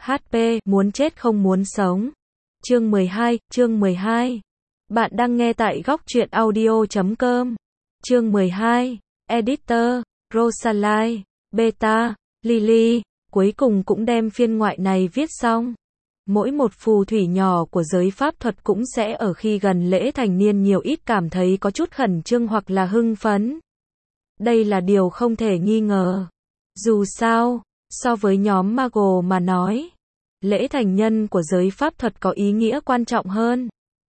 HP, muốn chết không muốn sống. Chương 12. Bạn đang nghe tại góc truyện audio.com. Chương 12. Editor, Rosalie, Beta, Lily, cuối cùng cũng đem phiên ngoại này viết xong. Mỗi một phù thủy nhỏ của giới pháp thuật cũng sẽ ở khi gần lễ thành niên nhiều ít cảm thấy có chút khẩn trương hoặc là hưng phấn. Đây là điều không thể nghi ngờ. Dù sao, so với nhóm Mago mà nói, lễ thành nhân của giới pháp thuật có ý nghĩa quan trọng hơn.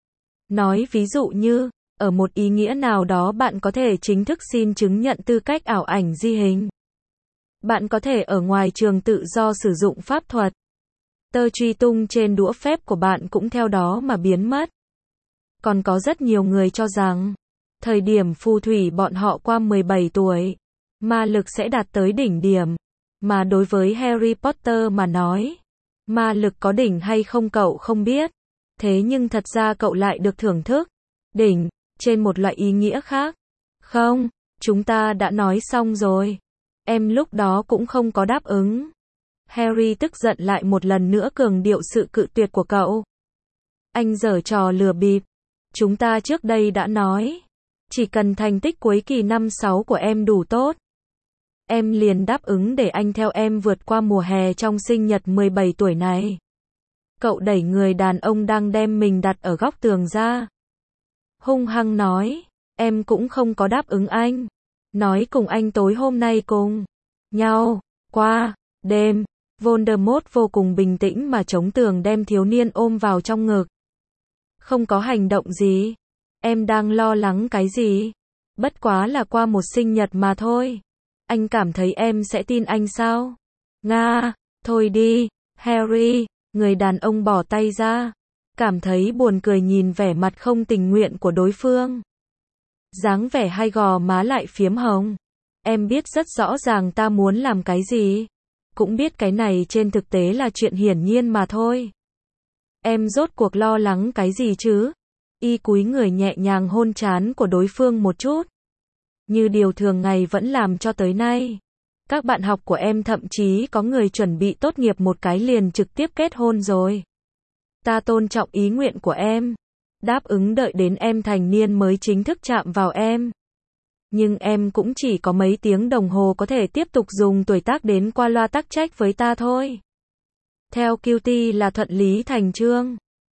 Nói ví dụ như, ở một ý nghĩa nào đó bạn có thể chính thức xin chứng nhận tư cách ảo ảnh di hình. Bạn có thể ở ngoài trường tự do sử dụng pháp thuật. Tơ truy tung trên đũa phép của bạn cũng theo đó mà biến mất. Còn có rất nhiều người cho rằng, thời điểm phù thủy bọn họ qua 17 tuổi, ma lực sẽ đạt tới đỉnh điểm. Mà đối với Harry Potter mà nói, ma lực có đỉnh hay không cậu không biết. Thế nhưng thật ra cậu lại được thưởng thức đỉnh, trên một loại ý nghĩa khác. Không, chúng ta đã nói xong rồi. Em lúc đó cũng không có đáp ứng. Harry tức giận lại một lần nữa cường điệu sự cự tuyệt của cậu. Anh giở trò lừa bịp. Chúng ta trước đây đã nói, chỉ cần thành tích cuối kỳ năm 6 của em đủ tốt, em liền đáp ứng để anh theo em vượt qua mùa hè trong sinh nhật 17 tuổi này. Cậu đẩy người đàn ông đang đem mình đặt ở góc tường ra. Hung hăng nói, em cũng không có đáp ứng anh. Nói cùng anh tối hôm nay cùng nhau qua đêm. Voldemort vô cùng bình tĩnh mà chống tường đem thiếu niên ôm vào trong ngực. Không có hành động gì. Em đang lo lắng cái gì? Bất quá là qua một sinh nhật mà thôi. Anh cảm thấy em sẽ tin anh sao? Nga, thôi đi, Harry. Người đàn ông bỏ tay ra. Cảm thấy buồn cười nhìn vẻ mặt không tình nguyện của đối phương. Dáng vẻ hai gò má lại phiếm hồng. Em biết rất rõ ràng ta muốn làm cái gì. Cũng biết cái này trên thực tế là chuyện hiển nhiên mà thôi. Em rốt cuộc lo lắng cái gì chứ? Y cúi người nhẹ nhàng hôn trán của đối phương một chút. Như điều thường ngày vẫn làm cho tới nay. Các bạn học của em thậm chí có người chuẩn bị tốt nghiệp một cái liền trực tiếp kết hôn rồi. Ta tôn trọng ý nguyện của em. Đáp ứng đợi đến em thành niên mới chính thức chạm vào em. Nhưng em cũng chỉ có mấy tiếng đồng hồ có thể tiếp tục dùng tuổi tác đến qua loa tắc trách với ta thôi. Theo QT là thuận lý thành chương.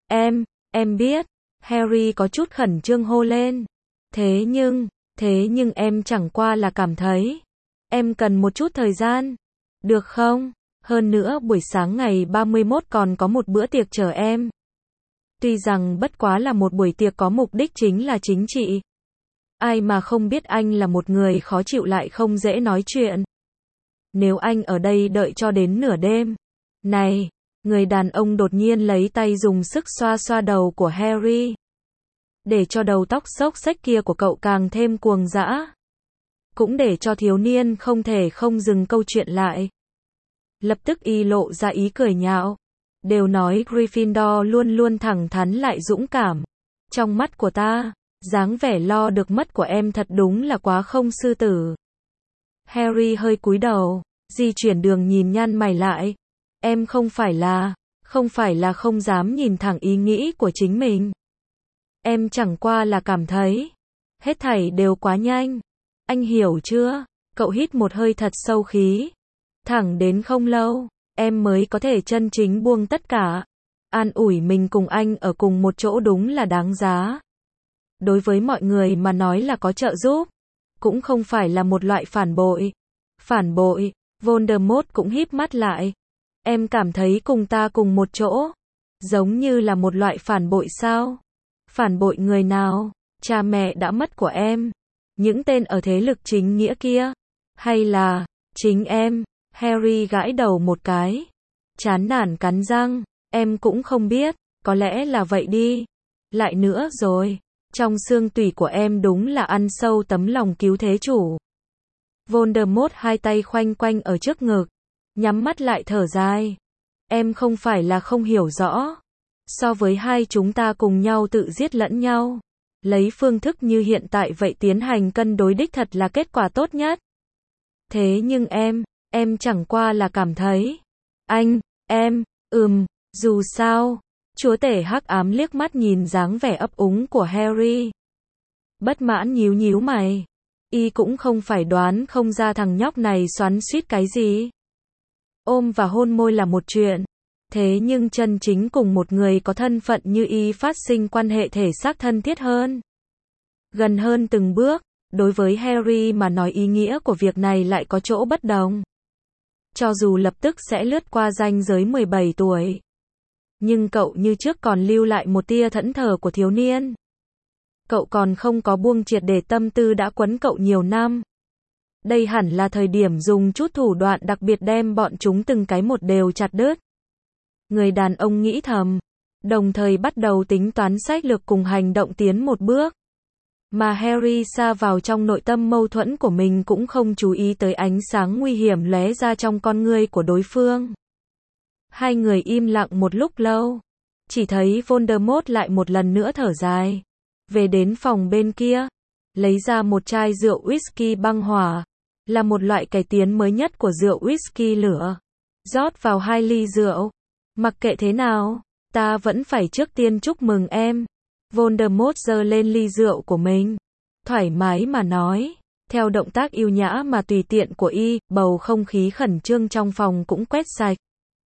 Em biết. Harry có chút khẩn trương hô lên. Thế nhưng em chẳng qua là cảm thấy. Em cần một chút thời gian. Được không? Hơn nữa buổi sáng ngày 31 còn có một bữa tiệc chờ em. Tuy rằng bất quá là một buổi tiệc có mục đích chính là chính trị. Ai mà không biết anh là một người khó chịu lại không dễ nói chuyện. Nếu anh ở đây đợi cho đến nửa đêm. Này, người đàn ông đột nhiên lấy tay dùng sức xoa xoa đầu của Harry. Để cho đầu tóc xốc xếch kia của cậu càng thêm cuồng dã. Cũng để cho thiếu niên không thể không dừng câu chuyện lại. Lập tức y lộ ra ý cười nhạo. Đều nói Gryffindor luôn luôn thẳng thắn lại dũng cảm. Trong mắt của ta, dáng vẻ lo được mất của em thật đúng là quá không sư tử. Harry hơi cúi đầu, di chuyển đường nhìn nhăn mày lại. Em không phải là không dám nhìn thẳng ý nghĩ của chính mình. Em chẳng qua là cảm thấy, hết thảy đều quá nhanh. Anh hiểu chưa? Cậu hít một hơi thật sâu khí. Thẳng đến không lâu, em mới có thể chân chính buông tất cả. An ủi mình cùng anh ở cùng một chỗ đúng là đáng giá. Đối với mọi người mà nói là có trợ giúp. Cũng không phải là một loại phản bội. Phản bội, Voldemort cũng híp mắt lại. Em cảm thấy cùng ta cùng một chỗ. Giống như là một loại phản bội sao? Phản bội người nào? Cha mẹ đã mất của em. Những tên ở thế lực chính nghĩa kia. Hay là, chính em? Harry gãi đầu một cái. Chán nản cắn răng. Em cũng không biết. Có lẽ là vậy đi. Lại nữa rồi. Trong xương tủy của em đúng là ăn sâu tấm lòng cứu thế chủ. Voldemort hai tay khoanh quanh ở trước ngực. Nhắm mắt lại thở dài. Em không phải là không hiểu rõ. So với hai chúng ta cùng nhau tự giết lẫn nhau. Lấy phương thức như hiện tại vậy tiến hành cân đối đích thật là kết quả tốt nhất. Thế nhưng em chẳng qua là cảm thấy. Em, Dù sao, chúa tể hắc ám liếc mắt nhìn dáng vẻ ấp úng của Harry. Bất mãn nhíu nhíu mày. Y cũng không phải đoán không ra thằng nhóc này xoắn xuýt cái gì. Ôm và hôn môi là một chuyện. Thế nhưng chân chính cùng một người có thân phận như Y phát sinh quan hệ thể xác thân thiết hơn. Gần hơn từng bước, đối với Harry mà nói ý nghĩa của việc này lại có chỗ bất đồng. Cho dù lập tức sẽ lướt qua ranh giới 17 tuổi. Nhưng cậu như trước còn lưu lại một tia thẫn thờ của thiếu niên. Cậu còn không có buông triệt để tâm tư đã quấn cậu nhiều năm. Đây hẳn là thời điểm dùng chút thủ đoạn đặc biệt đem bọn chúng từng cái một đều chặt đứt. Người đàn ông nghĩ thầm, đồng thời bắt đầu tính toán sách lược cùng hành động tiến một bước. Mà Harry sa vào trong nội tâm mâu thuẫn của mình cũng không chú ý tới ánh sáng nguy hiểm lóe ra trong con ngươi của đối phương. Hai người im lặng một lúc lâu. Chỉ thấy Voldemort lại một lần nữa thở dài. Về đến phòng bên kia. Lấy ra một chai rượu whisky băng hỏa. Là một loại cải tiến mới nhất của rượu whisky lửa. Rót vào 2 ly rượu. Mặc kệ thế nào, ta vẫn phải trước tiên chúc mừng em. Voldemort giơ lên ly rượu của mình. Thoải mái mà nói. Theo động tác yêu nhã mà tùy tiện của Y, bầu không khí khẩn trương trong phòng cũng quét sạch.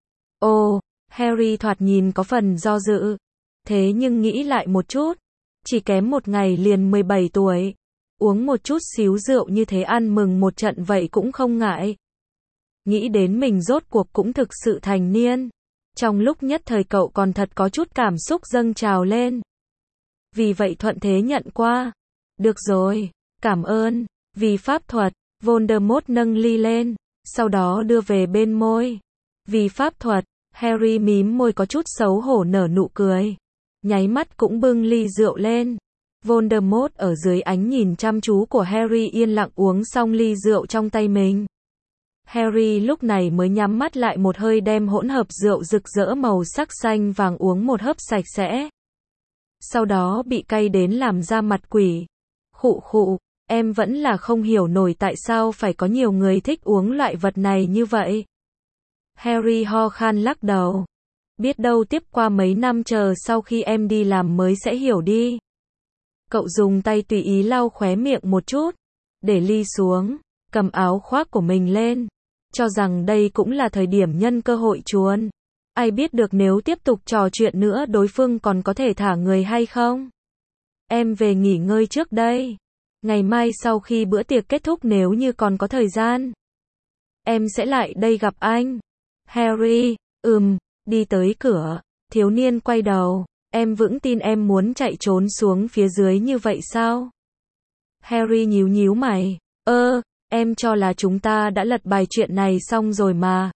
Ồ, Harry thoạt nhìn có phần do dự. Thế nhưng nghĩ lại một chút. Chỉ kém một ngày liền 17 tuổi. Uống một chút xíu rượu như thế ăn mừng một trận vậy cũng không ngại. Nghĩ đến mình rốt cuộc cũng thực sự thành niên. Trong lúc nhất thời cậu còn thật có chút cảm xúc dâng trào lên. Vì vậy thuận thế nhận qua. Được rồi, cảm ơn. Vì pháp thuật, Voldemort nâng ly lên. Sau đó đưa về bên môi. Vì pháp thuật, Harry mím môi có chút xấu hổ nở nụ cười. Nháy mắt cũng bưng ly rượu lên. Voldemort ở dưới ánh nhìn chăm chú của Harry yên lặng uống xong ly rượu trong tay mình. Harry lúc này mới nhắm mắt lại một hơi đem hỗn hợp rượu rực rỡ màu sắc xanh vàng uống một hớp sạch sẽ. Sau đó bị cay đến làm ra mặt quỷ. Khụ khụ, em vẫn là không hiểu nổi tại sao phải có nhiều người thích uống loại vật này như vậy. Harry ho khan lắc đầu. Biết đâu tiếp qua mấy năm chờ sau khi em đi làm mới sẽ hiểu đi. Cậu dùng tay tùy ý lau khóe miệng một chút. Để ly xuống. Cầm áo khoác của mình lên. Cho rằng đây cũng là thời điểm nhân cơ hội chuồn. Ai biết được nếu tiếp tục trò chuyện nữa đối phương còn có thể thả người hay không? Em về nghỉ ngơi trước đây. Ngày mai sau khi bữa tiệc kết thúc nếu như còn có thời gian. Em sẽ lại đây gặp anh. Harry, đi tới cửa. Thiếu niên quay đầu. Em vững tin em muốn chạy trốn xuống phía dưới như vậy sao? Harry nhíu nhíu mày. Em cho là chúng ta đã lật bài chuyện này xong rồi mà.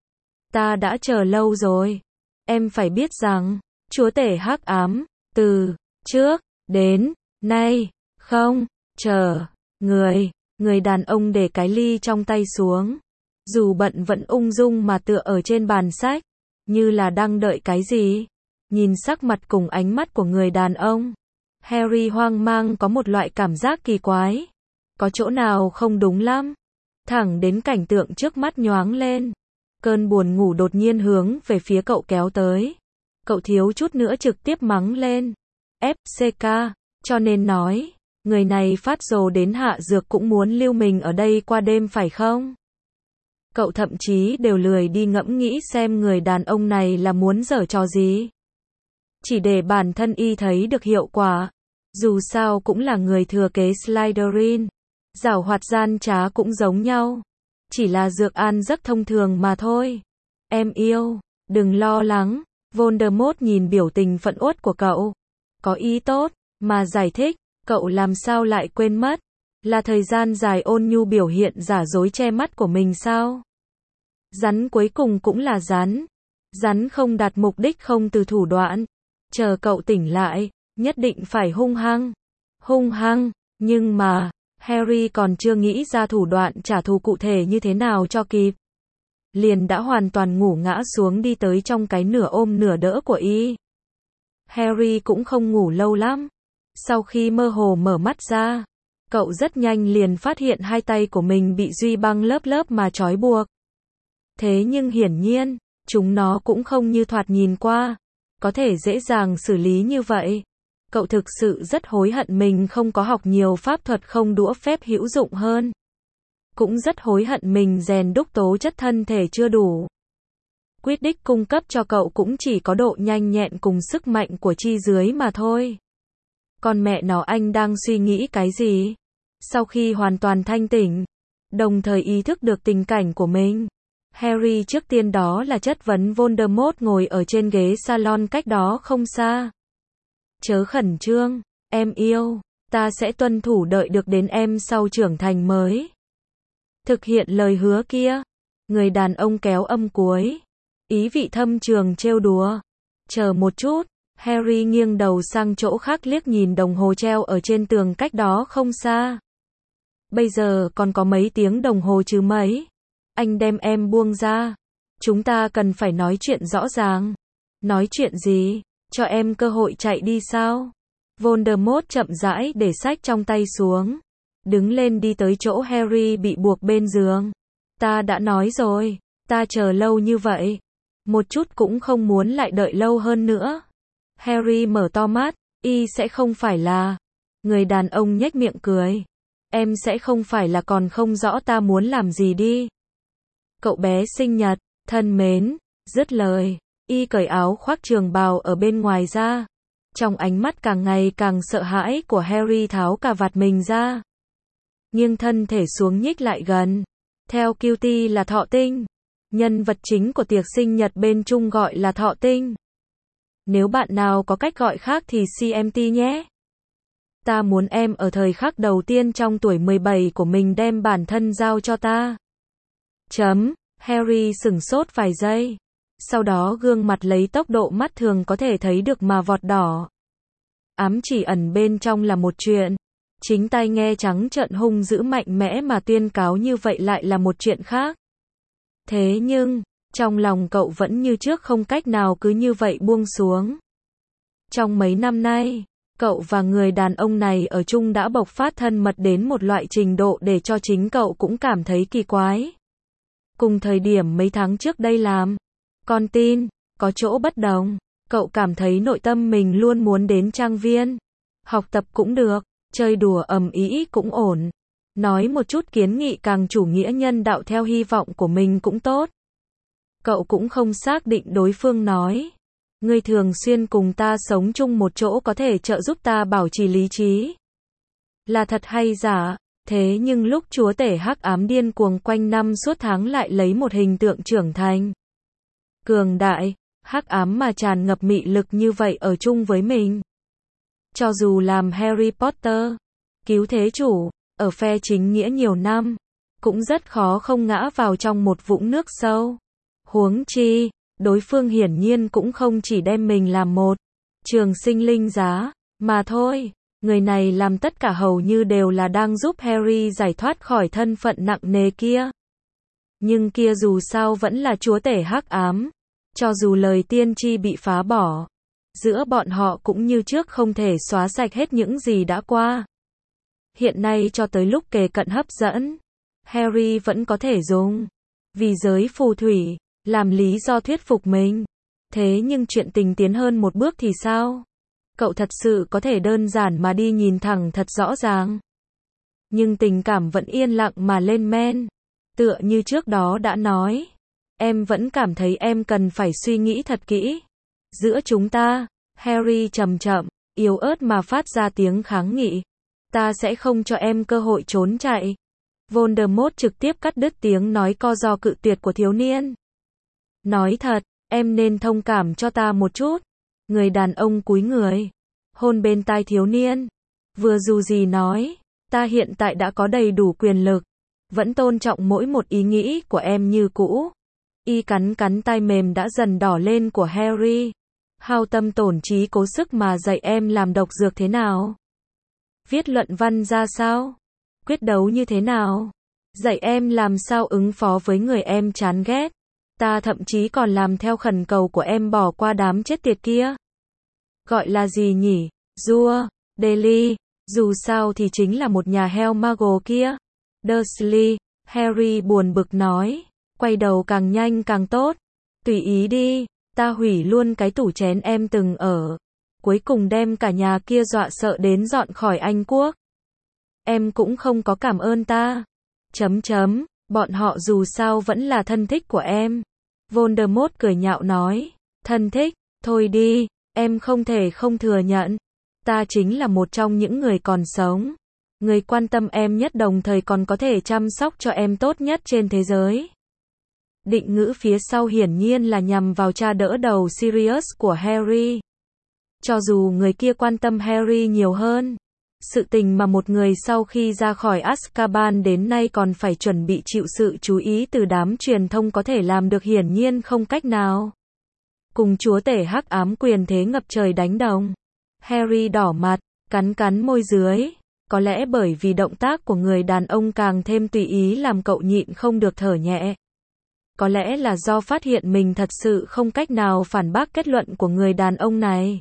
Ta đã chờ lâu rồi. Em phải biết rằng, chúa tể hắc ám, từ trước đến nay, không chờ người đàn ông để cái ly trong tay xuống. Dù bận vẫn ung dung mà tựa ở trên bàn sách, như là đang đợi cái gì. Nhìn sắc mặt cùng ánh mắt của người đàn ông, Harry hoang mang có một loại cảm giác kỳ quái. Có chỗ nào không đúng lắm. Thẳng đến cảnh tượng trước mắt nhoáng lên. Cơn buồn ngủ đột nhiên hướng về phía cậu kéo tới. Cậu thiếu chút nữa trực tiếp mắng lên. FCK, cho nên nói, người này phát rồ đến hạ dược cũng muốn lưu mình ở đây qua đêm phải không? Cậu thậm chí đều lười đi ngẫm nghĩ xem người đàn ông này là muốn giở trò gì. Chỉ để bản thân Y thấy được hiệu quả. Dù sao cũng là người thừa kế Slytherin. Giảo hoạt gian trá cũng giống nhau. Chỉ là dược an rất thông thường mà thôi. Em yêu, đừng lo lắng. Voldemort nhìn biểu tình phẫn uất của cậu. Có ý tốt, mà giải thích, cậu làm sao lại quên mất. Là thời gian dài ôn nhu biểu hiện giả dối che mắt của mình sao? Rắn cuối cùng cũng là rắn. Rắn không đạt mục đích không từ thủ đoạn. Chờ cậu tỉnh lại, nhất định phải hung hăng. Hung hăng, nhưng mà, Harry còn chưa nghĩ ra thủ đoạn trả thù cụ thể như thế nào cho kịp. Liền đã hoàn toàn ngủ ngã xuống đi tới trong cái nửa ôm nửa đỡ của Y. Harry cũng không ngủ lâu lắm. Sau khi mơ hồ mở mắt ra, cậu rất nhanh liền phát hiện hai tay của mình bị duy băng lớp lớp mà trói buộc. Thế nhưng hiển nhiên, Chúng nó cũng không như thoạt nhìn qua, có thể dễ dàng xử lý như vậy. Cậu thực sự rất hối hận mình không có học nhiều pháp thuật không đũa phép hữu dụng hơn. Cũng rất hối hận mình rèn đúc tố chất thân thể chưa đủ. Quidditch cung cấp cho cậu cũng chỉ có độ nhanh nhẹn cùng sức mạnh của chi dưới mà thôi. Còn mẹ nó, anh đang suy nghĩ cái gì? Sau khi hoàn toàn thanh tỉnh, đồng thời ý thức được tình cảnh của mình, Harry trước tiên đó là chất vấn Voldemort ngồi ở trên ghế salon cách đó không xa. Chớ khẩn trương, em yêu, ta sẽ tuân thủ đợi được đến em sau trưởng thành mới thực hiện lời hứa kia. Người đàn ông kéo âm cuối, ý vị thâm trường trêu đùa. Chờ một chút, Harry nghiêng đầu sang chỗ khác liếc nhìn đồng hồ treo ở trên tường cách đó không xa. Bây giờ còn có mấy tiếng đồng hồ chứ mấy. Anh đem em buông ra. Chúng ta cần phải nói chuyện rõ ràng. Nói chuyện gì? Cho em cơ hội chạy đi sao? Voldemort chậm rãi để sách trong tay xuống. Đứng lên đi tới chỗ Harry bị buộc bên giường. Ta đã nói rồi, ta chờ lâu như vậy. Một chút cũng không muốn lại đợi lâu hơn nữa. Harry mở to mắt, y sẽ không phải là. Người đàn ông nhếch miệng cười. Em sẽ không phải là còn không rõ ta muốn làm gì đi. Cậu bé sinh nhật, thân mến, dứt lời, y cởi áo khoác trường bào ở bên ngoài ra. Trong ánh mắt càng ngày càng sợ hãi của Harry tháo cà vạt mình ra. Nghiêng thân thể xuống nhích lại gần. Theo Cutie là thọ tinh. Nhân vật chính của tiệc sinh nhật bên Trung gọi là thọ tinh. Nếu bạn nào có cách gọi khác thì CMT nhé. Ta muốn em ở thời khắc đầu tiên trong tuổi 17 của mình đem bản thân giao cho ta. Harry sửng sốt vài giây. Sau đó gương mặt lấy tốc độ mắt thường có thể thấy được mà vọt đỏ. Ám chỉ ẩn bên trong là một chuyện. Chính tai nghe trắng trợn hung dữ mạnh mẽ mà tuyên cáo như vậy lại là một chuyện khác. Thế nhưng, trong lòng cậu vẫn như trước không cách nào cứ như vậy buông xuống. Trong mấy năm nay, cậu và người đàn ông này ở chung đã bộc phát thân mật đến một loại trình độ để cho chính cậu cũng cảm thấy kỳ quái. Cùng thời điểm mấy tháng trước đây làm con tin, có chỗ bất đồng. Cậu cảm thấy nội tâm mình luôn muốn đến trang viên. Học tập cũng được, chơi đùa ầm ĩ cũng ổn. Nói một chút kiến nghị càng chủ nghĩa nhân đạo theo hy vọng của mình cũng tốt. Cậu cũng không xác định đối phương nói. Ngươi thường xuyên cùng ta sống chung một chỗ có thể trợ giúp ta bảo trì lý trí. Là thật hay giả? Thế nhưng lúc chúa tể hắc ám điên cuồng quanh năm suốt tháng lại lấy một hình tượng trưởng thành, cường đại, hắc ám mà tràn ngập mị lực như vậy ở chung với mình. Cho dù làm Harry Potter, cứu thế chủ, ở phe chính nghĩa nhiều năm, cũng rất khó không ngã vào trong một vũng nước sâu. Huống chi, đối phương hiển nhiên cũng không chỉ đem mình làm một trường sinh linh giá, mà thôi. Người này làm tất cả hầu như đều là đang giúp Harry giải thoát khỏi thân phận nặng nề kia. Nhưng kia dù sao vẫn là chúa tể hắc ám. Cho dù lời tiên tri bị phá bỏ, giữa bọn họ cũng như trước không thể xóa sạch hết những gì đã qua. Hiện nay cho tới lúc kề cận hấp dẫn, Harry vẫn có thể dùng vì giới phù thủy làm lý do thuyết phục mình. Thế nhưng chuyện tình tiến hơn một bước thì sao? Cậu thật sự có thể đơn giản mà đi nhìn thẳng thật rõ ràng. Nhưng tình cảm vẫn yên lặng mà lên men. Tựa như trước đó đã nói. Em vẫn cảm thấy em cần phải suy nghĩ thật kỹ. Giữa chúng ta, Harry chậm chậm, yếu ớt mà phát ra tiếng kháng nghị. Ta sẽ không cho em cơ hội trốn chạy. Voldemort trực tiếp cắt đứt tiếng nói co ro cự tuyệt của thiếu niên. Nói thật, em nên thông cảm cho ta một chút. Người đàn ông cúi người, hôn bên tai thiếu niên. Vừa dù gì nói, ta hiện tại đã có đầy đủ quyền lực, vẫn tôn trọng mỗi một ý nghĩ của em như cũ. Y cắn cắn tai mềm đã dần đỏ lên của Harry. Hao tâm tổn trí cố sức mà dạy em làm độc dược thế nào? Viết luận văn ra sao? Quyết đấu như thế nào? Dạy em làm sao ứng phó với người em chán ghét? Ta thậm chí còn làm theo khẩn cầu của em bỏ qua đám chết tiệt kia. Gọi là gì nhỉ? Dua, Deli, dù sao thì chính là một nhà heo mago kia. Dursley, Harry buồn bực nói, quay đầu càng nhanh càng tốt. Tùy ý đi, ta hủy luôn cái tủ chén em từng ở. Cuối cùng đem cả nhà kia dọa sợ đến dọn khỏi Anh Quốc. Em cũng không có cảm ơn ta. Bọn họ dù sao vẫn là thân thích của em. Voldemort cười nhạo nói. Thân thích, thôi đi, em không thể không thừa nhận. Ta chính là một trong những người còn sống. Người quan tâm em nhất đồng thời còn có thể chăm sóc cho em tốt nhất trên thế giới. Định ngữ phía sau hiển nhiên là nhằm vào cha đỡ đầu Sirius của Harry. Cho dù người kia quan tâm Harry nhiều hơn. Sự tình mà một người sau khi ra khỏi Azkaban đến nay còn phải chuẩn bị chịu sự chú ý từ đám truyền thông có thể làm được hiển nhiên không cách nào. Cùng chúa tể hắc ám quyền thế ngập trời đánh đồng. Harry đỏ mặt, cắn môi dưới. Có lẽ bởi vì động tác của người đàn ông càng thêm tùy ý làm cậu nhịn không được thở nhẹ. Có lẽ là do phát hiện mình thật sự không cách nào phản bác kết luận của người đàn ông này.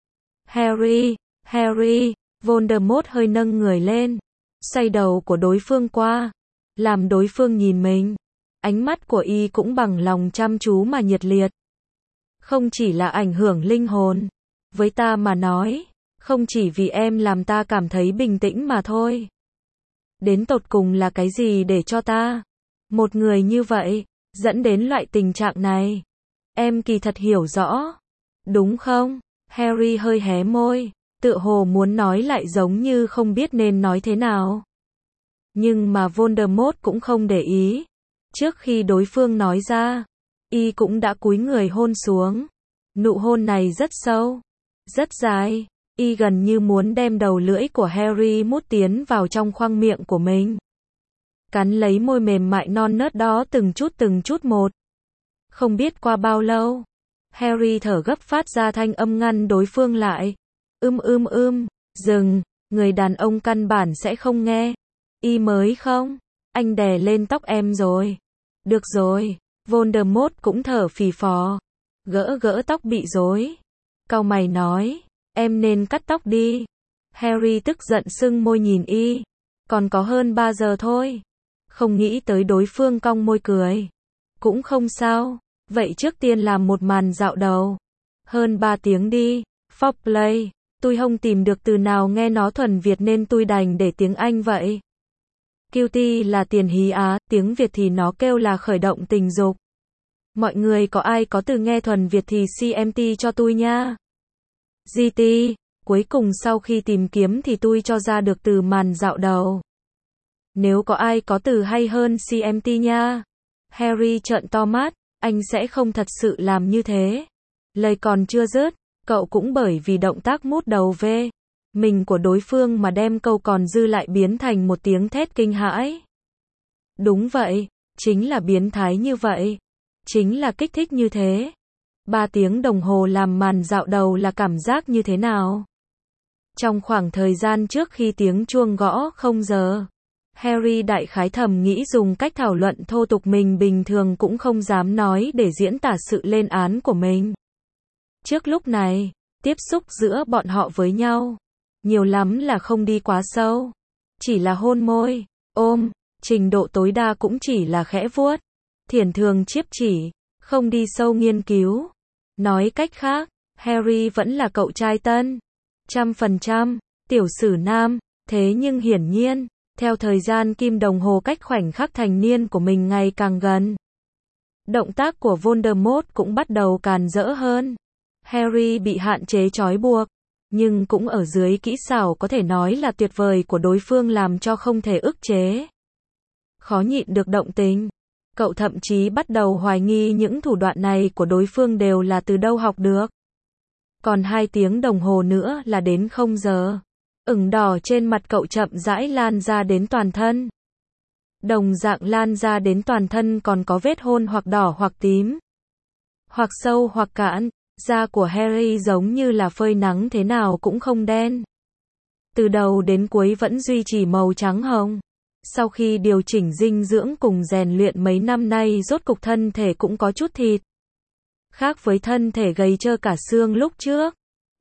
Harry, Voldemort hơi nâng người lên, xoay đầu của đối phương qua, làm đối phương nhìn mình. Ánh mắt của y cũng bằng lòng chăm chú mà nhiệt liệt. Không chỉ là ảnh hưởng linh hồn, với ta mà nói, không chỉ vì em làm ta cảm thấy bình tĩnh mà thôi. Đến tột cùng là cái gì để cho ta, một người như vậy, dẫn đến loại tình trạng này? Em kỳ thật hiểu rõ, đúng không? Harry hơi hé môi, tựa hồ muốn nói lại giống như không biết nên nói thế nào. Nhưng mà Voldemort cũng không để ý. Trước khi đối phương nói ra, y cũng đã cúi người hôn xuống. Nụ hôn này rất sâu, rất dài, y gần như muốn đem đầu lưỡi của Harry mút tiến vào trong khoang miệng của mình. Cắn lấy môi mềm mại non nớt đó từng chút một. Không biết qua bao lâu, Harry thở gấp phát ra thanh âm ngăn đối phương lại. Dừng, người đàn ông căn bản sẽ không nghe. Y mới không, anh đè lên tóc em rồi. Được rồi, Voldemort cũng thở phì phò. Gỡ tóc bị rối. Cau mày nói, em nên cắt tóc đi. Harry tức giận sưng môi nhìn y. Còn có hơn 3 giờ thôi. Không nghĩ tới đối phương cong môi cười. Cũng không sao, vậy trước tiên làm một màn dạo đầu. Hơn 3 tiếng đi, foreplay. Tôi không tìm được từ nào nghe nó thuần Việt nên tôi đành để tiếng Anh vậy. Cutie là tiền hí Á, tiếng Việt thì nó kêu là khởi động tình dục. Mọi người có ai có từ nghe thuần Việt thì CMT cho tôi nha. GT, cuối cùng sau khi tìm kiếm thì tôi cho ra được từ màn dạo đầu. Nếu có ai có từ hay hơn CMT nha. Harry trợn to mắt, anh sẽ không thật sự làm như thế. Lời còn chưa dứt, cậu cũng bởi vì động tác mút đầu về mình của đối phương mà đem câu còn dư lại biến thành một tiếng thét kinh hãi. Đúng vậy, chính là biến thái như vậy. Chính là kích thích như thế. 3 tiếng đồng hồ làm màn dạo đầu là cảm giác như thế nào? Trong khoảng thời gian trước khi tiếng chuông gõ 0 giờ, Harry đại khái thầm nghĩ dùng cách thảo luận thô tục mình bình thường cũng không dám nói để diễn tả sự lên án của mình. Trước lúc này, tiếp xúc giữa bọn họ với nhau, nhiều lắm là không đi quá sâu. Chỉ là hôn môi, ôm, trình độ tối đa cũng chỉ là khẽ vuốt, thiển thường chiếp chỉ, không đi sâu nghiên cứu. Nói cách khác, Harry vẫn là cậu trai tân, 100%, tiểu sử nam, thế nhưng hiển nhiên, theo thời gian kim đồng hồ cách khoảnh khắc thành niên của mình ngày càng gần, động tác của Voldemort cũng bắt đầu càn rỡ hơn. Harry bị hạn chế trói buộc, nhưng cũng ở dưới kỹ xảo có thể nói là tuyệt vời của đối phương làm cho không thể ức chế. Khó nhịn được động tình. Cậu thậm chí bắt đầu hoài nghi những thủ đoạn này của đối phương đều là từ đâu học được. Còn 2 tiếng đồng hồ nữa là đến 0 giờ. Ửng đỏ trên mặt cậu chậm rãi lan ra đến toàn thân. Đồng dạng lan ra đến toàn thân còn có vết hôn hoặc đỏ hoặc tím, hoặc sâu hoặc cạn. Da của Harry giống như là phơi nắng thế nào cũng không đen. Từ đầu đến cuối vẫn duy trì màu trắng hồng. Sau khi điều chỉnh dinh dưỡng cùng rèn luyện mấy năm nay rốt cục thân thể cũng có chút thịt. Khác với thân thể gầy trơ cả xương lúc trước.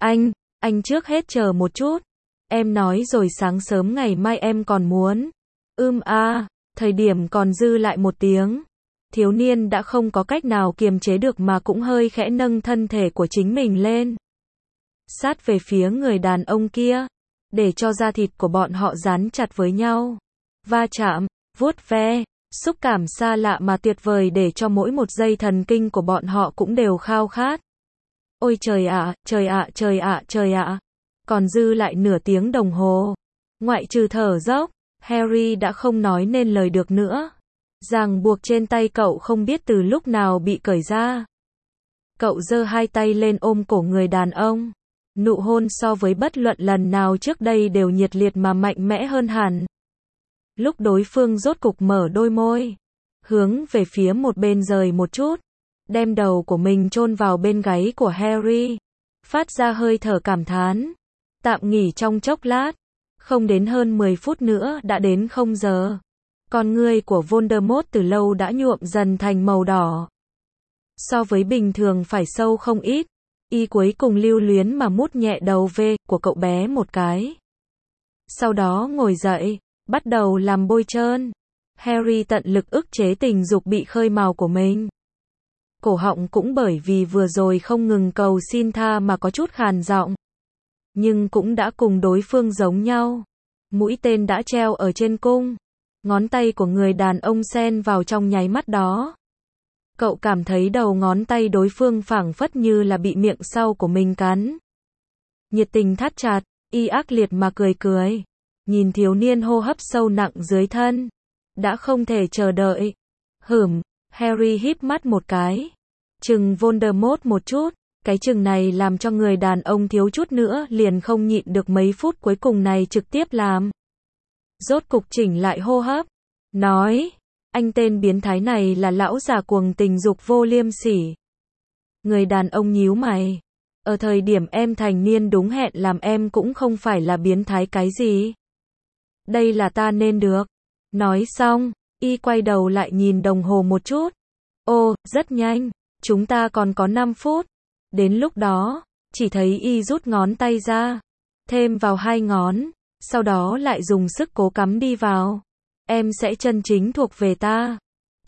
Anh trước hết chờ một chút. Em nói rồi sáng sớm ngày mai em còn muốn. Thời điểm còn dư lại 1 tiếng. thiếu niên đã không có cách nào kiềm chế được mà cũng hơi khẽ nâng thân thể của chính mình lên. Sát về phía người đàn ông kia, để cho da thịt của bọn họ dán chặt với nhau. Va chạm, vuốt ve, xúc cảm xa lạ mà tuyệt vời để cho mỗi một giây thần kinh của bọn họ cũng đều khao khát. Ôi trời ạ, trời ạ, trời ạ, trời ạ. Còn dư lại nửa tiếng đồng hồ. Ngoại trừ thở dốc, Harry đã không nói nên lời được nữa. Ràng buộc trên tay cậu không biết từ lúc nào bị cởi ra. Cậu giơ hai tay lên ôm cổ người đàn ông. Nụ hôn so với bất luận lần nào trước đây đều nhiệt liệt mà mạnh mẽ hơn hẳn. Lúc đối phương rốt cục mở đôi môi, hướng về phía một bên rời một chút, đem đầu của mình chôn vào bên gáy của Harry, phát ra hơi thở cảm thán. Tạm nghỉ trong chốc lát, không đến hơn 10 phút nữa đã đến 0 giờ. Con ngươi của Voldemort từ lâu đã nhuộm dần thành màu đỏ. So với bình thường phải sâu không ít. Y cuối cùng lưu luyến mà mút nhẹ đầu V của cậu bé một cái. Sau đó ngồi dậy, bắt đầu làm bôi trơn. Harry tận lực ức chế tình dục bị khơi mào của mình. Cổ họng cũng bởi vì vừa rồi không ngừng cầu xin tha mà có chút khàn giọng. Nhưng cũng đã cùng đối phương giống nhau. Mũi tên đã treo ở trên cung. Ngón tay của người đàn ông xen vào trong nháy mắt đó. Cậu cảm thấy đầu ngón tay đối phương phảng phất như là bị miệng sau của mình cắn. Nhiệt tình thắt chặt, y ác liệt mà cười cười. Nhìn thiếu niên hô hấp sâu nặng dưới thân. Đã không thể chờ đợi. Harry híp mắt một cái. Chừng Voldemort một chút. Cái chừng này làm cho người đàn ông thiếu chút nữa liền không nhịn được mấy phút cuối cùng này trực tiếp làm. Rốt cục chỉnh lại hô hấp. Nói. Anh tên biến thái này là lão già cuồng tình dục vô liêm sỉ. Người đàn ông nhíu mày. Ở thời điểm em thành niên đúng hẹn làm em cũng không phải là biến thái cái gì. Đây là ta nên được. Nói xong, y quay đầu lại nhìn đồng hồ một chút. Ô, rất nhanh. Chúng ta còn có 5 phút. Đến lúc đó, chỉ thấy y rút ngón tay ra. Thêm vào 2 ngón. Sau đó lại dùng sức cố cắm đi vào. Em sẽ chân chính thuộc về ta.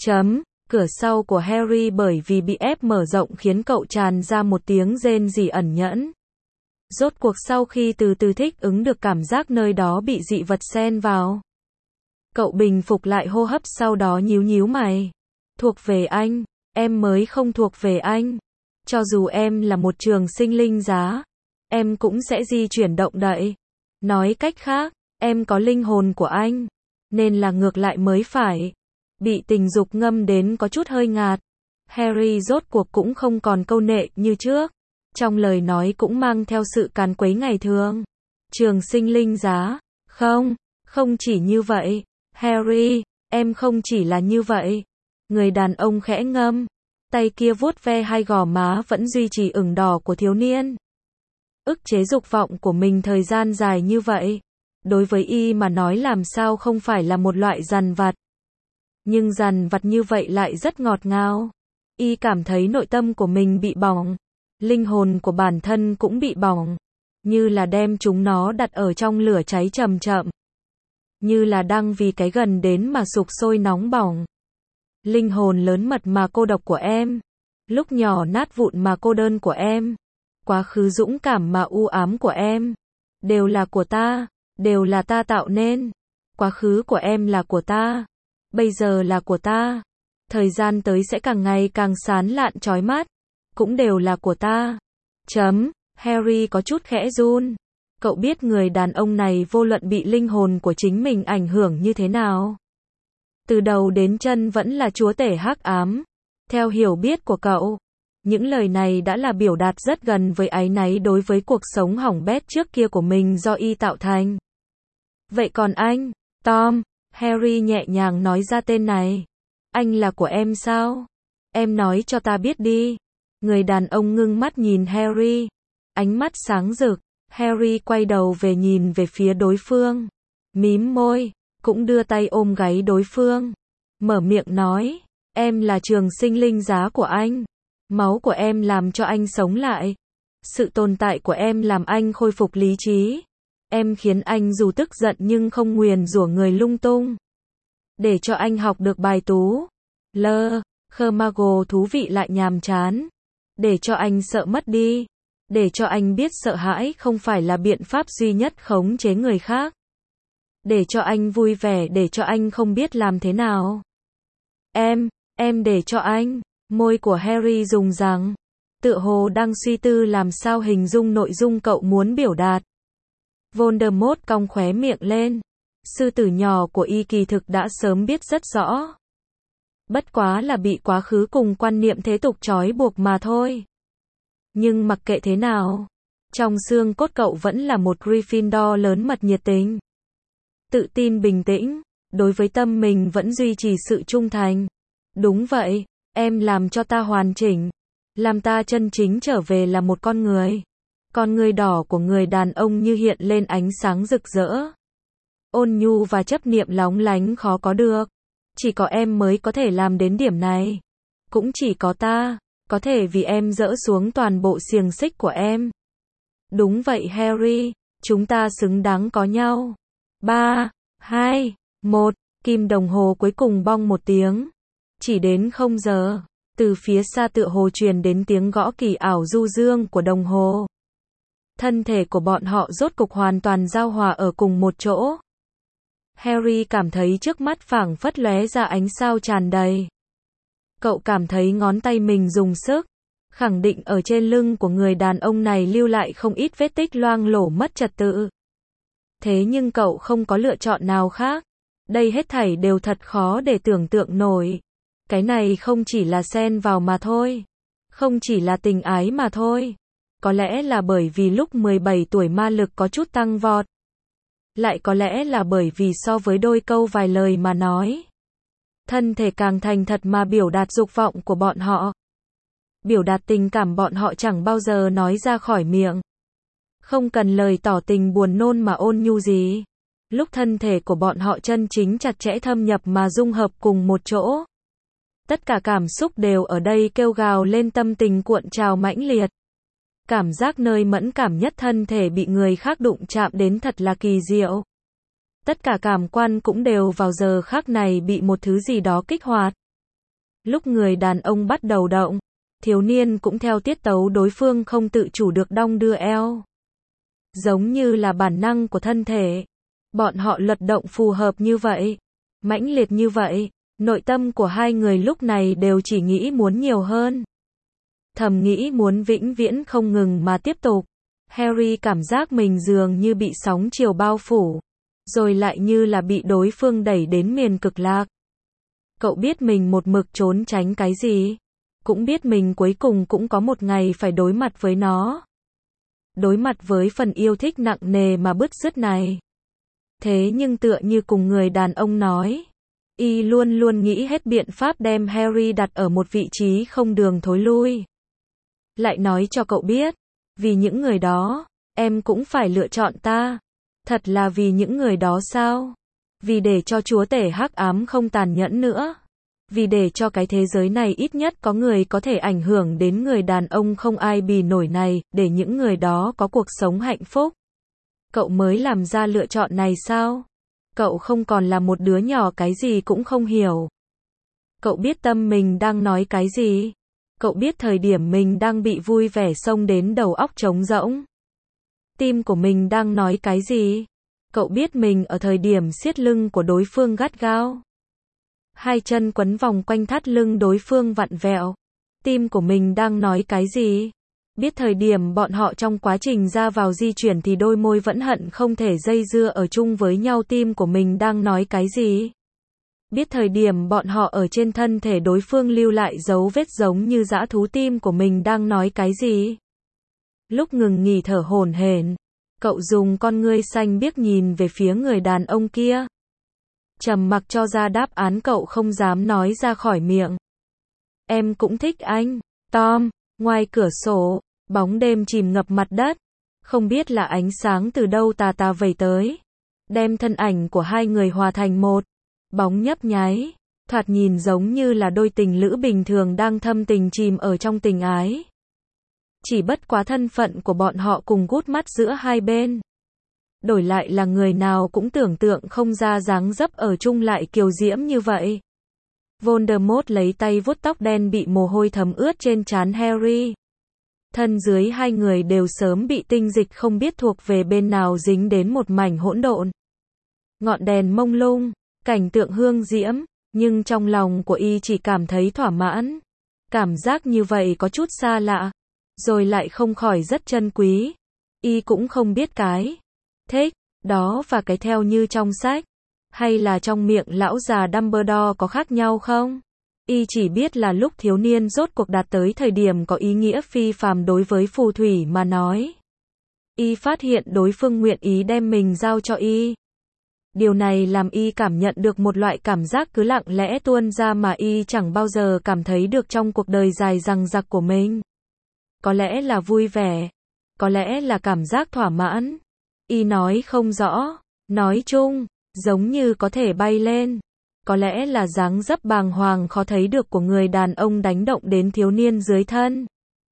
Cửa sau của Harry bởi vì bị ép mở rộng khiến cậu tràn ra một tiếng rên rỉ ẩn nhẫn. Rốt cuộc sau khi từ từ thích ứng được cảm giác nơi đó bị dị vật xen vào. Cậu bình phục lại hô hấp sau đó nhíu nhíu mày. Thuộc về anh, em mới không thuộc về anh. Cho dù em là một trường sinh linh giá, em cũng sẽ di chuyển động đậy. Nói cách khác, em có linh hồn của anh. Nên là ngược lại mới phải. Bị tình dục ngâm đến có chút hơi ngạt. Harry rốt cuộc cũng không còn câu nệ như trước. Trong lời nói cũng mang theo sự càn quấy ngày thường. Trường sinh linh giá. Không chỉ như vậy. Harry, em không chỉ là như vậy. Người đàn ông khẽ ngâm. Tay kia vuốt ve hai gò má vẫn duy trì ửng đỏ của thiếu niên. Ức chế dục vọng của mình thời gian dài như vậy. Đối với y mà nói làm sao không phải là một loại dằn vặt. Nhưng dằn vặt như vậy lại rất ngọt ngào. Y cảm thấy nội tâm của mình bị bỏng. Linh hồn của bản thân cũng bị bỏng. Như là đem chúng nó đặt ở trong lửa cháy chậm chậm. Như là đang vì cái gần đến mà sục sôi nóng bỏng. Linh hồn lớn mật mà cô độc của em. Lúc nhỏ nát vụn mà cô đơn của em. Quá khứ dũng cảm mà u ám của em. Đều là của ta. Đều là ta tạo nên. Quá khứ của em là của ta. Bây giờ là của ta. Thời gian tới sẽ càng ngày càng sáng lạn chói mắt. Cũng đều là của ta. Harry có chút khẽ run. Cậu biết người đàn ông này vô luận bị linh hồn của chính mình ảnh hưởng như thế nào. Từ đầu đến chân vẫn là chúa tể hắc ám. Theo hiểu biết của cậu, những lời này đã là biểu đạt rất gần với áy náy đối với cuộc sống hỏng bét trước kia của mình do y tạo thành. Vậy còn anh, Tom, Harry nhẹ nhàng nói ra tên này. Anh là của em sao? Em nói cho ta biết đi. Người đàn ông ngưng mắt nhìn Harry. Ánh mắt sáng rực. Harry quay đầu về nhìn về phía đối phương. Mím môi, cũng đưa tay ôm gáy đối phương. Mở miệng nói. Em là trường sinh linh giá của anh. Máu của em làm cho anh sống lại. Sự tồn tại của em làm anh khôi phục lý trí. Em khiến anh dù tức giận nhưng không nguyền rủa người lung tung. Để cho anh học được bài tú. Hermione thú vị lại nhàm chán. Để cho anh sợ mất đi. Để cho anh biết sợ hãi không phải là biện pháp duy nhất khống chế người khác. Để cho anh vui vẻ, để cho anh không biết làm thế nào. Em để cho anh. Môi của Harry rùng rằng. Tựa hồ đang suy tư làm sao hình dung nội dung cậu muốn biểu đạt. Voldemort cong khóe miệng lên. Sư tử nhỏ của y kỳ thực đã sớm biết rất rõ. Bất quá là bị quá khứ cùng quan niệm thế tục trói buộc mà thôi. Nhưng mặc kệ thế nào, trong xương cốt cậu vẫn là một Gryffindor lớn mật nhiệt tình. Tự tin bình tĩnh, đối với tâm mình vẫn duy trì sự trung thành. Đúng vậy, em làm cho ta hoàn chỉnh. Làm ta chân chính trở về là một con người. Con người đỏ của người đàn ông như hiện lên ánh sáng rực rỡ. Ôn nhu và chấp niệm lóng lánh khó có được. Chỉ có em mới có thể làm đến điểm này. Cũng chỉ có ta, có thể vì em dỡ xuống toàn bộ xiềng xích của em. Đúng vậy Harry, chúng ta xứng đáng có nhau. 3, 2, 1, kim đồng hồ cuối cùng bong một tiếng. Chỉ đến 0 giờ, từ phía xa tựa hồ truyền đến tiếng gõ kỳ ảo du dương của đồng hồ. Thân thể của bọn họ rốt cục hoàn toàn giao hòa ở cùng một chỗ. Harry cảm thấy trước mắt phảng phất lóe ra ánh sao tràn đầy. Cậu cảm thấy ngón tay mình dùng sức, khẳng định ở trên lưng của người đàn ông này lưu lại không ít vết tích loang lổ mất trật tự. Thế nhưng cậu không có lựa chọn nào khác. Đây hết thảy đều thật khó để tưởng tượng nổi. Cái này không chỉ là xen vào mà thôi. Không chỉ là tình ái mà thôi. Có lẽ là bởi vì lúc 17 tuổi ma lực có chút tăng vọt. Lại có lẽ là bởi vì so với đôi câu vài lời mà nói. Thân thể càng thành thật mà biểu đạt dục vọng của bọn họ. Biểu đạt tình cảm bọn họ chẳng bao giờ nói ra khỏi miệng. Không cần lời tỏ tình buồn nôn mà ôn nhu gì. Lúc thân thể của bọn họ chân chính chặt chẽ thâm nhập mà dung hợp cùng một chỗ. Tất cả cảm xúc đều ở đây kêu gào lên, tâm tình cuộn trào mãnh liệt. Cảm giác nơi mẫn cảm nhất thân thể bị người khác đụng chạm đến thật là kỳ diệu. Tất cả cảm quan cũng đều vào giờ khắc này bị một thứ gì đó kích hoạt. Lúc người đàn ông bắt đầu động, thiếu niên cũng theo tiết tấu đối phương không tự chủ được đong đưa eo. Giống như là bản năng của thân thể. Bọn họ luật động phù hợp như vậy, mãnh liệt như vậy, nội tâm của hai người lúc này đều chỉ nghĩ muốn nhiều hơn. Thầm nghĩ muốn vĩnh viễn không ngừng mà tiếp tục. Harry cảm giác mình dường như bị sóng chiều bao phủ, rồi lại như là bị đối phương đẩy đến miền cực lạc. Cậu biết mình một mực trốn tránh cái gì, cũng biết mình cuối cùng cũng có một ngày phải đối mặt với nó. Đối mặt với phần yêu thích nặng nề mà bứt rứt này. Thế nhưng tựa như cùng người đàn ông nói, y luôn luôn nghĩ hết biện pháp đem Harry đặt ở một vị trí không đường thối lui. Lại nói cho cậu biết, vì những người đó, em cũng phải lựa chọn ta. Thật là vì những người đó sao? Vì để cho chúa tể hắc ám không tàn nhẫn nữa. Vì để cho cái thế giới này ít nhất có người có thể ảnh hưởng đến người đàn ông không ai bì nổi này, để những người đó có cuộc sống hạnh phúc. Cậu mới làm ra lựa chọn này sao? Cậu không còn là một đứa nhỏ cái gì cũng không hiểu. Cậu biết tâm mình đang nói cái gì? Cậu biết thời điểm mình đang bị vui vẻ xông đến đầu óc trống rỗng. Tim của mình đang nói cái gì? Cậu biết mình ở thời điểm siết lưng của đối phương gắt gao. Hai chân quấn vòng quanh thắt lưng đối phương vặn vẹo. Tim của mình đang nói cái gì? Biết thời điểm bọn họ trong quá trình ra vào di chuyển thì đôi môi vẫn hận không thể dây dưa ở chung với nhau, tim của mình đang nói cái gì? Biết thời điểm bọn họ ở trên thân thể đối phương lưu lại dấu vết giống như dã thú, tim của mình đang nói cái gì? Lúc ngừng nghỉ thở hổn hển, cậu dùng con ngươi xanh biếc nhìn về phía người đàn ông kia. Trầm mặc cho ra đáp án cậu không dám nói ra khỏi miệng. Em cũng thích anh, Tom. Ngoài cửa sổ, bóng đêm chìm ngập mặt đất. Không biết là ánh sáng từ đâu tà tà vẩy tới, đem thân ảnh của hai người hòa thành một. Bóng nhấp nháy, thoạt nhìn giống như là đôi tình lữ bình thường đang thâm tình chìm ở trong tình ái. Chỉ bất quá thân phận của bọn họ cùng gút mắt giữa hai bên. Đổi lại là người nào cũng tưởng tượng không ra dáng dấp ở chung lại kiều diễm như vậy. Voldemort lấy tay vuốt tóc đen bị mồ hôi thấm ướt trên trán Harry. Thân dưới hai người đều sớm bị tinh dịch không biết thuộc về bên nào dính đến một mảnh hỗn độn. Ngọn đèn mông lung, cảnh tượng hương diễm, nhưng trong lòng của y chỉ cảm thấy thỏa mãn. Cảm giác như vậy có chút xa lạ, rồi lại không khỏi rất trân quý. Y cũng không biết cái thích đó và cái theo như trong sách, hay là trong miệng lão già Dumbledore có khác nhau không? Y chỉ biết là lúc thiếu niên rốt cuộc đạt tới thời điểm có ý nghĩa phi phàm đối với phù thủy mà nói. Y phát hiện đối phương nguyện ý đem mình giao cho y. Điều này làm y cảm nhận được một loại cảm giác cứ lặng lẽ tuôn ra mà y chẳng bao giờ cảm thấy được trong cuộc đời dài dằng dặc của mình. Có lẽ là vui vẻ, có lẽ là cảm giác thỏa mãn. Y nói không rõ, nói chung, giống như có thể bay lên. Có lẽ là dáng dấp bàng hoàng khó thấy được của người đàn ông đánh động đến thiếu niên dưới thân.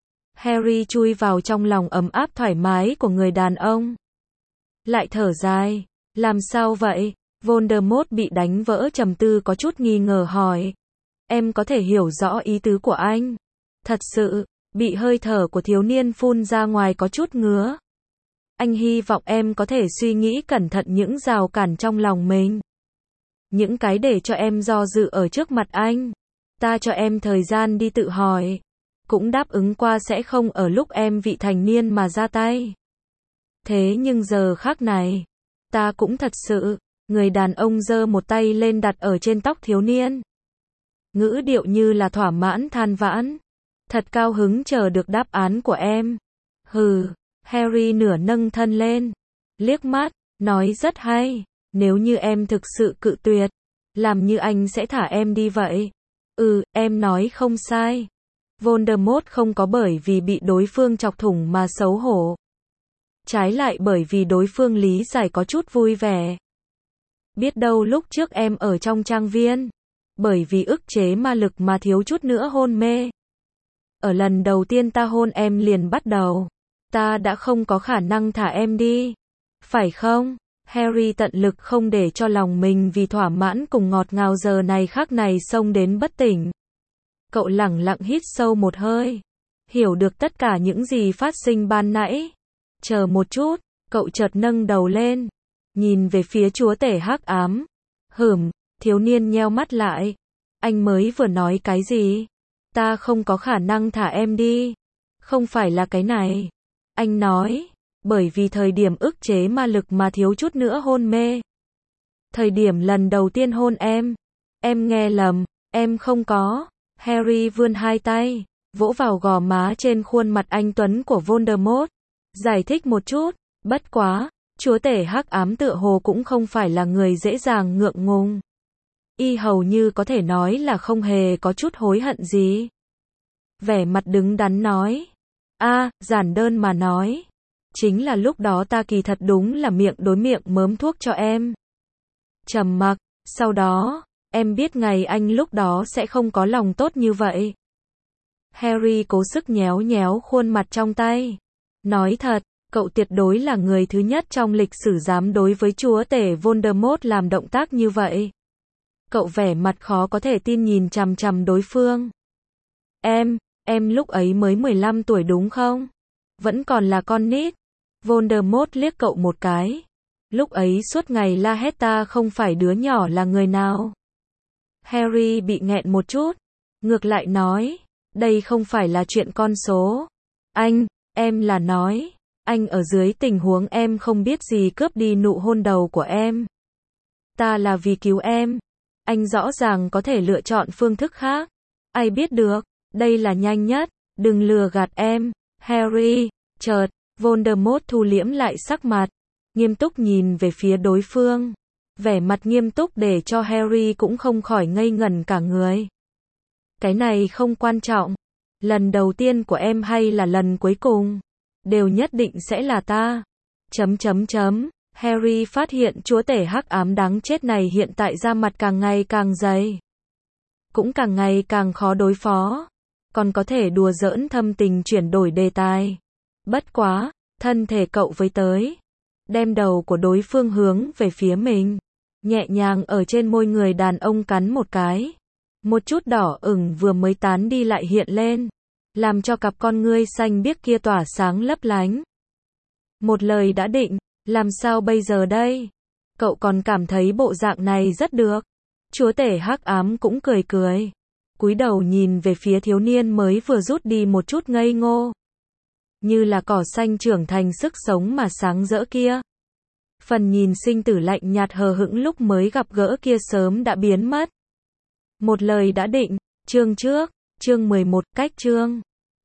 Harry chui vào trong lòng ấm áp thoải mái của người đàn ông. Lại thở dài, làm sao vậy? Voldemort bị đánh vỡ trầm tư có chút nghi ngờ hỏi. Em có thể hiểu rõ ý tứ của anh. Thật sự, bị hơi thở của thiếu niên phun ra ngoài có chút ngứa. Anh hy vọng em có thể suy nghĩ cẩn thận những rào cản trong lòng mình. Những cái để cho em do dự ở trước mặt anh. Ta cho em thời gian đi tự hỏi. Cũng đáp ứng qua sẽ không ở lúc em vị thành niên mà ra tay. Thế nhưng giờ khác này, ta cũng thật sự, người đàn ông giơ một tay lên đặt ở trên tóc thiếu niên. Ngữ điệu như là thỏa mãn than vãn. Thật cao hứng chờ được đáp án của em. Hừ, Harry nửa nâng thân lên, liếc mắt, nói rất hay. Nếu như em thực sự cự tuyệt, làm như anh sẽ thả em đi vậy. Em nói không sai. Voldemort không có bởi vì bị đối phương chọc thủng mà xấu hổ. Trái lại bởi vì đối phương lý giải có chút vui vẻ. Biết đâu lúc trước em ở trong trang viên, bởi vì ức chế ma lực mà thiếu chút nữa hôn mê. Ở lần đầu tiên ta hôn em liền bắt đầu, ta đã không có khả năng thả em đi. Phải không? Harry tận lực không để cho lòng mình vì thỏa mãn cùng ngọt ngào giờ này khắc này xông đến bất tỉnh. Cậu lẳng lặng hít sâu một hơi, hiểu được tất cả những gì phát sinh ban nãy. Chờ một chút, cậu chợt nâng đầu lên, nhìn về phía chúa tể hắc ám. Thiếu niên nheo mắt lại. Anh mới vừa nói cái gì? Ta không có khả năng thả em đi. Không phải là cái này. Anh nói, bởi vì thời điểm ức chế ma lực mà thiếu chút nữa hôn mê. Thời điểm lần đầu tiên hôn em nghe lầm, em không có. Harry vươn hai tay, vỗ vào gò má trên khuôn mặt anh tuấn của Voldemort. Giải thích một chút, bất quá, chúa tể hắc ám tựa hồ cũng không phải là người dễ dàng ngượng ngùng. Y hầu như có thể nói là không hề có chút hối hận gì. Vẻ mặt đứng đắn nói. Giản đơn mà nói. Chính là lúc đó ta kỳ thật đúng là miệng đối miệng mớm thuốc cho em. Trầm mặc, sau đó, em biết ngày anh lúc đó sẽ không có lòng tốt như vậy. Harry cố sức nhéo nhéo khuôn mặt trong tay. Nói thật, cậu tuyệt đối là người thứ nhất trong lịch sử dám đối với chúa tể Voldemort làm động tác như vậy. Cậu vẻ mặt khó có thể tin nhìn chằm chằm đối phương. Em lúc ấy mới 15 tuổi đúng không? Vẫn còn là con nít. Voldemort liếc cậu một cái. Lúc ấy suốt ngày la hét ta không phải đứa nhỏ là người nào. Harry bị nghẹn một chút. Ngược lại nói, đây không phải là chuyện con số. Em là nói, anh ở dưới tình huống em không biết gì cướp đi nụ hôn đầu của em. Ta là vì cứu em. Anh rõ ràng có thể lựa chọn phương thức khác. Ai biết được, đây là nhanh nhất, đừng lừa gạt em. Harry, chợt, Voldemort thu liễm lại sắc mặt, nghiêm túc nhìn về phía đối phương. Vẻ mặt nghiêm túc để cho Harry cũng không khỏi ngây ngẩn cả người. Cái này không quan trọng. Lần đầu tiên của em hay là lần cuối cùng, đều nhất định sẽ là ta. Harry phát hiện chúa tể hắc ám đáng chết này hiện tại da mặt càng ngày càng dày. Cũng càng ngày càng khó đối phó. Còn có thể đùa giỡn thâm tình chuyển đổi đề tài. Bất quá, thân thể cậu với tới. Đem đầu của đối phương hướng về phía mình. Nhẹ nhàng ở trên môi người đàn ông cắn một cái. Một chút đỏ ửng vừa mới tán đi lại hiện lên, làm cho cặp con ngươi xanh biếc kia tỏa sáng lấp lánh. Một lời đã định, làm sao bây giờ đây? Cậu còn cảm thấy bộ dạng này rất được. Chúa tể hắc ám cũng cười cười, cúi đầu nhìn về phía thiếu niên mới vừa rút đi một chút ngây ngô, như là cỏ xanh trưởng thành sức sống mà sáng rỡ kia. Phần nhìn sinh tử lạnh nhạt hờ hững lúc mới gặp gỡ kia sớm đã biến mất. Một lời đã định, chương trước, chương 11, cách chương.